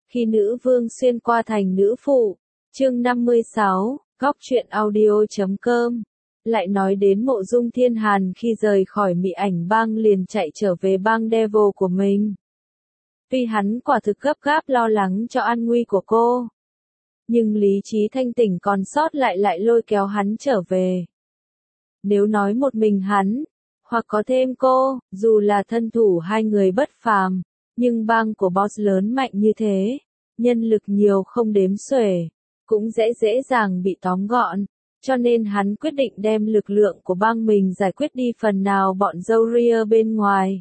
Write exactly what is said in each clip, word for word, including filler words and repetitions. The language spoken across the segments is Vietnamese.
Khi nữ vương xuyên qua thành nữ phụ. Chương năm mươi sáu, góc truyện audio chấm com. Lại nói đến Mộ Dung Thiên Hàn khi rời khỏi Mị Ảnh bang liền chạy trở về bang Devil của mình. Tuy hắn quả thực gấp gáp lo lắng cho an nguy của cô, nhưng lý trí thanh tỉnh còn sót lại lại lôi kéo hắn trở về. Nếu nói một mình hắn, hoặc có thêm cô, dù là thân thủ hai người bất phàm, nhưng bang của boss lớn mạnh như thế, nhân lực nhiều không đếm xuể, cũng dễ dễ dàng bị tóm gọn, cho nên hắn quyết định đem lực lượng của bang mình giải quyết đi phần nào bọn dâu ria bên ngoài.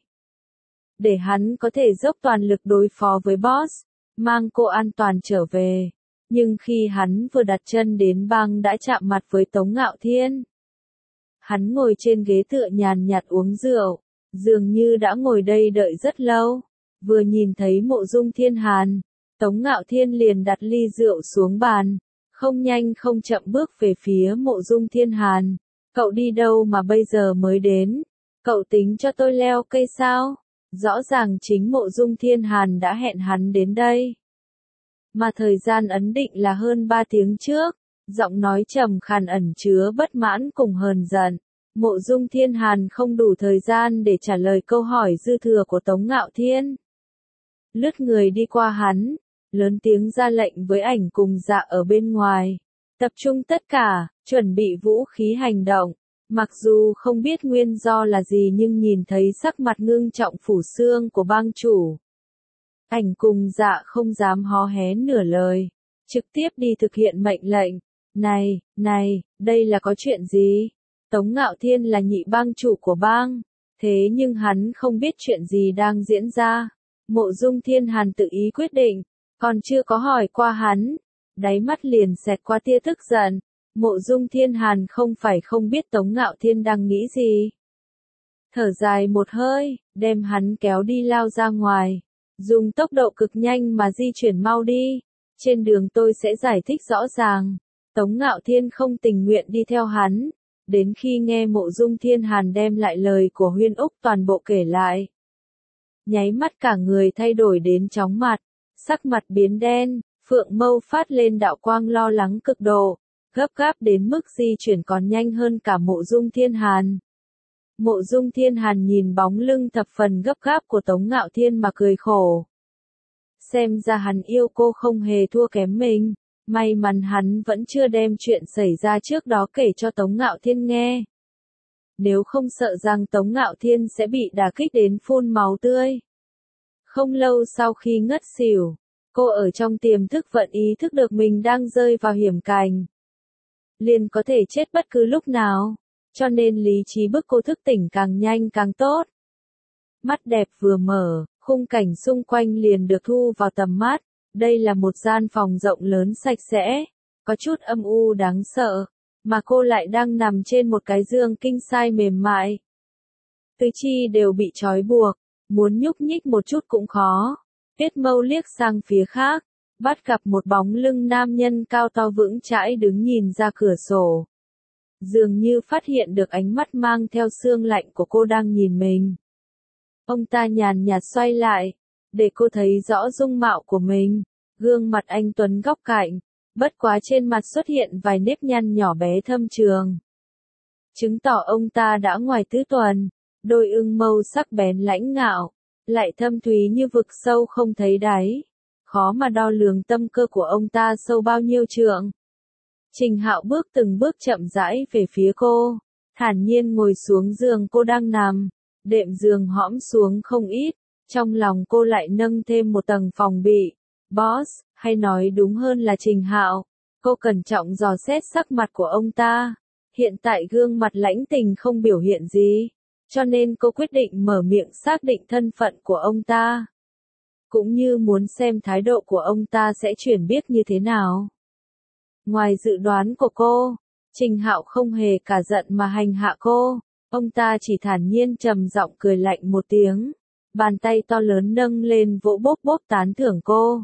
Để hắn có thể dốc toàn lực đối phó với boss, mang cô an toàn trở về. Nhưng khi hắn vừa đặt chân đến bang đã chạm mặt với Tống Ngạo Thiên. Hắn ngồi trên ghế tựa nhàn nhạt uống rượu, dường như đã ngồi đây đợi rất lâu. Vừa nhìn thấy Mộ Dung Thiên Hàn, Tống Ngạo Thiên liền đặt ly rượu xuống bàn, không nhanh không chậm bước về phía Mộ Dung Thiên Hàn. Cậu đi đâu mà bây giờ mới đến? Cậu tính cho tôi leo cây sao? Rõ ràng chính Mộ Dung Thiên Hàn đã hẹn hắn đến đây. Mà thời gian ấn định là hơn ba tiếng trước, giọng nói trầm khàn ẩn chứa bất mãn cùng hờn giận. Mộ Dung Thiên Hàn không đủ thời gian để trả lời câu hỏi dư thừa của Tống Ngạo Thiên. Lướt người đi qua hắn, lớn tiếng ra lệnh với ảnh cùng Dạ ở bên ngoài. Tập trung tất cả, chuẩn bị vũ khí hành động. Mặc dù không biết nguyên do là gì nhưng nhìn thấy sắc mặt ngưng trọng phủ xương của bang chủ. Ảnh cùng Dạ không dám hó hé nửa lời, trực tiếp đi thực hiện mệnh lệnh. Này, này, đây là có chuyện gì? Tống Ngạo Thiên là nhị bang chủ của bang, thế nhưng hắn không biết chuyện gì đang diễn ra. Mộ Dung Thiên Hàn tự ý quyết định, còn chưa có hỏi qua hắn, đáy mắt liền xẹt qua tia tức giận. Mộ Dung Thiên Hàn không phải không biết Tống Ngạo Thiên đang nghĩ gì. Thở dài một hơi, đem hắn kéo đi lao ra ngoài. Dùng tốc độ cực nhanh mà di chuyển mau đi. Trên đường tôi sẽ giải thích rõ ràng. Tống Ngạo Thiên không tình nguyện đi theo hắn. Đến khi nghe Mộ Dung Thiên Hàn đem lại lời của Huyên Úc toàn bộ kể lại. Nháy mắt cả người thay đổi đến chóng mặt. Sắc mặt biến đen, phượng mâu phát lên đạo quang lo lắng cực độ. Gấp gáp đến mức di chuyển còn nhanh hơn cả Mộ Dung Thiên Hàn. Mộ Dung Thiên Hàn nhìn bóng lưng thập phần gấp gáp của Tống Ngạo Thiên mà cười khổ. Xem ra hắn yêu cô không hề thua kém mình, may mắn hắn vẫn chưa đem chuyện xảy ra trước đó kể cho Tống Ngạo Thiên nghe. Nếu không sợ rằng Tống Ngạo Thiên sẽ bị đả kích đến phun máu tươi. Không lâu sau khi ngất xỉu, cô ở trong tiềm thức vận ý thức được mình đang rơi vào hiểm cảnh. Liền có thể chết bất cứ lúc nào, cho nên lý trí bức cô thức tỉnh càng nhanh càng tốt. Mắt đẹp vừa mở, khung cảnh xung quanh liền được thu vào tầm mắt. Đây là một gian phòng rộng lớn sạch sẽ, có chút âm u đáng sợ, mà cô lại đang nằm trên một cái giường king size mềm mại. Tứ chi đều bị trói buộc, muốn nhúc nhích một chút cũng khó. Tuyết mâu liếc sang phía khác, bắt gặp một bóng lưng nam nhân cao to vững chãi đứng nhìn ra cửa sổ. Dường như phát hiện được ánh mắt mang theo sương lạnh của cô đang nhìn mình. Ông ta nhàn nhạt xoay lại, để cô thấy rõ dung mạo của mình. Gương mặt anh tuấn góc cạnh, bất quá trên mặt xuất hiện vài nếp nhăn nhỏ bé thâm trường. Chứng tỏ ông ta đã ngoài tứ tuần, đôi ưng mâu sắc bén lãnh ngạo, lại thâm thúy như vực sâu không thấy đáy. Khó mà đo lường tâm cơ của ông ta sâu bao nhiêu trượng. Trình Hạo bước từng bước chậm rãi về phía cô, thản nhiên ngồi xuống giường cô đang nằm, đệm giường hõm xuống không ít, trong lòng cô lại nâng thêm một tầng phòng bị. Boss, hay nói đúng hơn là Trình Hạo, cô cẩn trọng dò xét sắc mặt của ông ta. Hiện tại gương mặt lãnh tình không biểu hiện gì, cho nên cô quyết định mở miệng xác định thân phận của ông ta. Cũng như muốn xem thái độ của ông ta sẽ chuyển biết như thế nào. Ngoài dự đoán của cô, Trình Hạo không hề cả giận mà hành hạ cô, ông ta chỉ thản nhiên trầm giọng cười lạnh một tiếng, bàn tay to lớn nâng lên vỗ bốp bốp tán thưởng cô.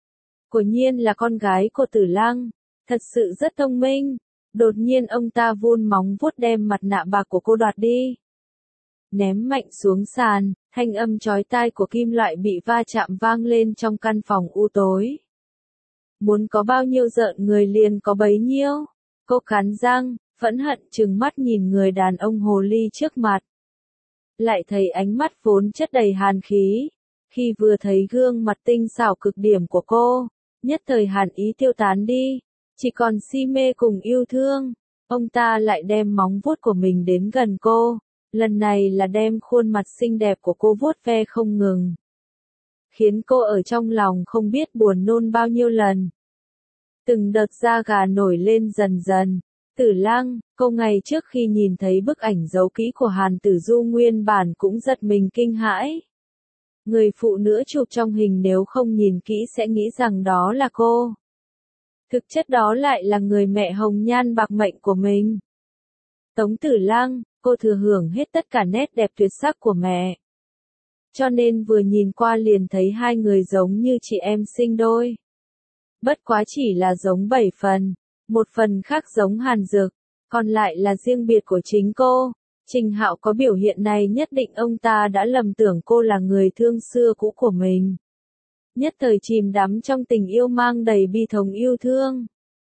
Quả nhiên là con gái của Tử Lăng, thật sự rất thông minh. Đột nhiên ông ta vươn móng vuốt đem mặt nạ bạc của cô đoạt đi. Ném mạnh xuống sàn, Thanh âm chói tai của kim loại bị va chạm vang lên trong căn phòng u tối. Muốn có bao nhiêu rợn người liền có bấy nhiêu. Cô cắn răng, phẫn hận trừng mắt nhìn người đàn ông hồ ly trước mặt. Lại thấy ánh mắt vốn chất đầy hàn khí. Khi vừa thấy gương mặt tinh xảo cực điểm của cô, nhất thời hàn ý tiêu tán đi, chỉ còn si mê cùng yêu thương. Ông ta lại đem móng vuốt của mình đến gần cô, lần này là đem khuôn mặt xinh đẹp của cô vuốt ve không ngừng. Khiến cô ở trong lòng không biết buồn nôn bao nhiêu lần. Từng đợt da gà nổi lên dần dần. Tử Lăng, cô ngày trước khi nhìn thấy bức ảnh dấu kỹ của Hàn Tử Du nguyên bản cũng giật mình kinh hãi. Người phụ nữ chụp trong hình nếu không nhìn kỹ sẽ nghĩ rằng đó là cô. Thực chất đó lại là người mẹ hồng nhan bạc mệnh của mình. Tống Tử Lăng, cô thừa hưởng hết tất cả nét đẹp tuyệt sắc của mẹ. Cho nên vừa nhìn qua liền thấy hai người giống như chị em sinh đôi. Bất quá chỉ là giống bảy phần, một phần khác giống Hàn Dực, còn lại là riêng biệt của chính cô. Trình Hạo có biểu hiện này nhất định ông ta đã lầm tưởng cô là người thương xưa cũ của mình. Nhất thời chìm đắm trong tình yêu mang đầy bi thống yêu thương.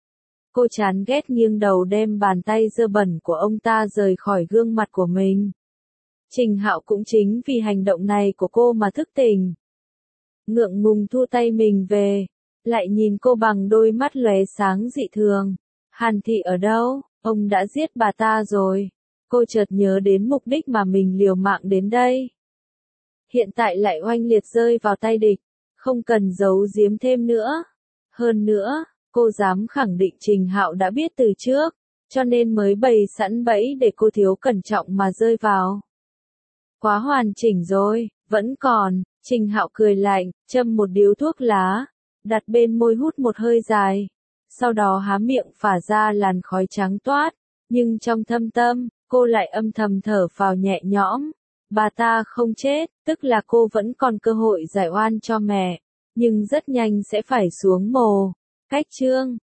Cô chán ghét nghiêng đầu đem bàn tay dơ bẩn của ông ta rời khỏi gương mặt của mình. Trình Hạo cũng chính vì hành động này của cô mà thức tỉnh. Ngượng ngùng thu tay mình về, lại nhìn cô bằng đôi mắt lóe sáng dị thường. Hàn Thị ở đâu? Ông đã giết bà ta rồi. Cô chợt nhớ đến mục đích mà mình liều mạng đến đây. Hiện tại lại oanh liệt rơi vào tay địch, không cần giấu giếm thêm nữa. Hơn nữa, cô dám khẳng định Trình Hạo đã biết từ trước, cho nên mới bày sẵn bẫy để cô thiếu cẩn trọng mà rơi vào. Quá hoàn chỉnh rồi, vẫn còn. Trình Hạo cười lạnh, châm một điếu thuốc lá, đặt bên môi hút một hơi dài, sau đó há miệng phả ra làn khói trắng toát, nhưng trong thâm tâm, cô lại âm thầm thở phào nhẹ nhõm. Bà ta không chết, tức là cô vẫn còn cơ hội giải oan cho mẹ, nhưng rất nhanh sẽ phải xuống mồ. Cách chương